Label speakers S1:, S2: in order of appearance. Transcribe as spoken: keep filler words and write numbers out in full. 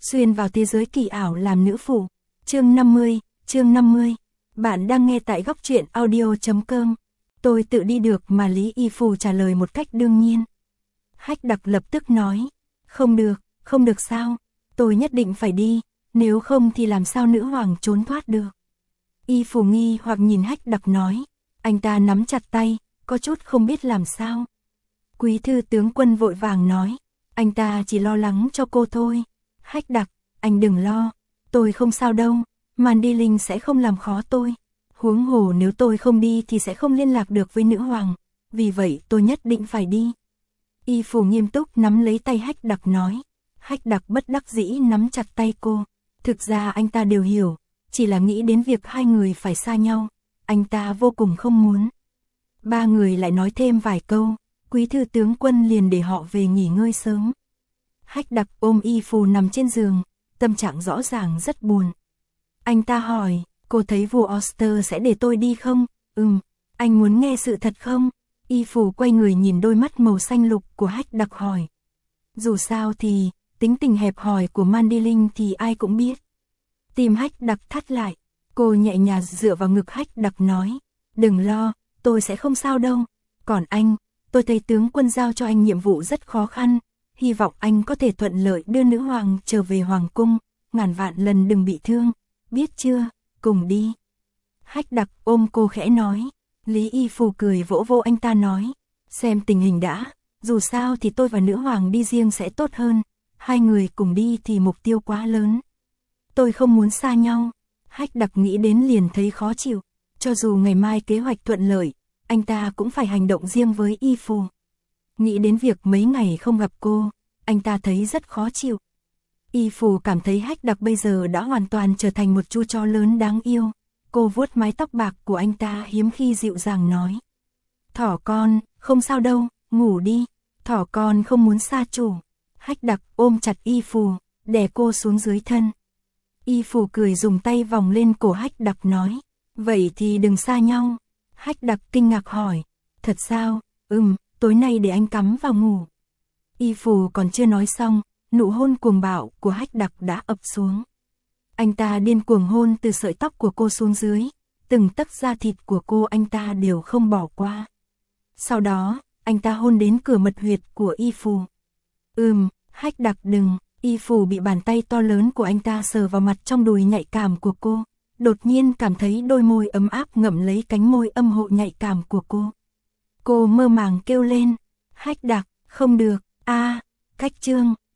S1: xuyên vào thế giới kỳ ảo làm nữ phụ. Chương năm mươi, chương năm mươi. Bạn đang nghe tại góc truyện audio chấm com. Tôi tự đi được mà Lý Y Phù trả lời một cách đương nhiên. Hách Đặc lập tức nói, không được, không được sao, tôi nhất định phải đi, nếu không thì làm sao nữ hoàng trốn thoát được. Y Phù nghi hoặc nhìn Hách Đặc nói, anh ta nắm chặt tay, có chút không biết làm sao. Quý thư tướng quân vội vàng nói, anh ta chỉ lo lắng cho cô thôi. Hách Đặc, anh đừng lo, tôi không sao đâu, Mandilin sẽ không làm khó tôi. Huống hồ nếu tôi không đi thì sẽ không liên lạc được với nữ hoàng, vì vậy tôi nhất định phải đi. Y Phù nghiêm túc nắm lấy tay Hách Đặc nói. Hách Đặc bất đắc dĩ nắm chặt tay cô. Thực ra anh ta đều hiểu, chỉ là nghĩ đến việc hai người phải xa nhau, anh ta vô cùng không muốn. Ba người lại nói thêm vài câu, quý thư tướng quân liền để họ về nghỉ ngơi sớm. Hách Đặc ôm Y Phù nằm trên giường, tâm trạng rõ ràng rất buồn. Anh ta hỏi, cô thấy vua Oster sẽ để tôi đi không? Ừm, anh muốn nghe sự thật không? Y Phù quay người nhìn đôi mắt màu xanh lục của Hách Đặc hỏi. Dù sao thì, tính tình hẹp hòi của Mandilin thì ai cũng biết. Tim Hách Đặc thắt lại, cô nhẹ nhàng dựa vào ngực Hách Đặc nói, đừng lo, tôi sẽ không sao đâu. Còn anh, tôi thấy tướng quân giao cho anh nhiệm vụ rất khó khăn, hy vọng anh có thể thuận lợi đưa nữ hoàng trở về hoàng cung, ngàn vạn lần đừng bị thương, biết chưa, cùng đi. Hách Đặc ôm cô khẽ nói. Lý Y Phù cười vỗ vỗ anh ta nói, xem tình hình đã, dù sao thì tôi và nữ hoàng đi riêng sẽ tốt hơn, hai người cùng đi thì mục tiêu quá lớn. Tôi không muốn xa nhau. Hách Đặc nghĩ đến liền thấy khó chịu, cho dù ngày mai kế hoạch thuận lợi, anh ta cũng phải hành động riêng với Y Phù. Nghĩ đến việc mấy ngày không gặp cô, anh ta thấy rất khó chịu. Y Phù cảm thấy Hách Đặc bây giờ đã hoàn toàn trở thành một chú chó lớn đáng yêu. Cô vuốt mái tóc bạc của anh ta hiếm khi dịu dàng nói. Thỏ con, không sao đâu, ngủ đi, thỏ con không muốn xa chủ. Hách Đặc ôm chặt Y Phù, đè cô xuống dưới thân. Y Phù cười dùng tay vòng lên cổ Hách Đặc nói, vậy thì đừng xa nhau. Hách Đặc kinh ngạc hỏi, thật sao, ừm, tối nay để anh cắm vào ngủ. Y Phù còn chưa nói xong, nụ hôn cuồng bạo của Hách Đặc đã ập xuống. Anh ta điên cuồng hôn từ sợi tóc của cô xuống dưới, từng tấc da thịt của cô anh ta đều không bỏ qua. Sau đó, anh ta hôn đến cửa mật huyệt của Y Phù. Ừm, Hách Đặc đừng, Y Phù bị bàn tay to lớn của anh ta sờ vào mặt trong đùi nhạy cảm của cô, đột nhiên cảm thấy đôi môi ấm áp ngậm lấy cánh môi âm hộ nhạy cảm của cô. Cô mơ màng kêu lên, Hách Đặc, không được, a, cách chương.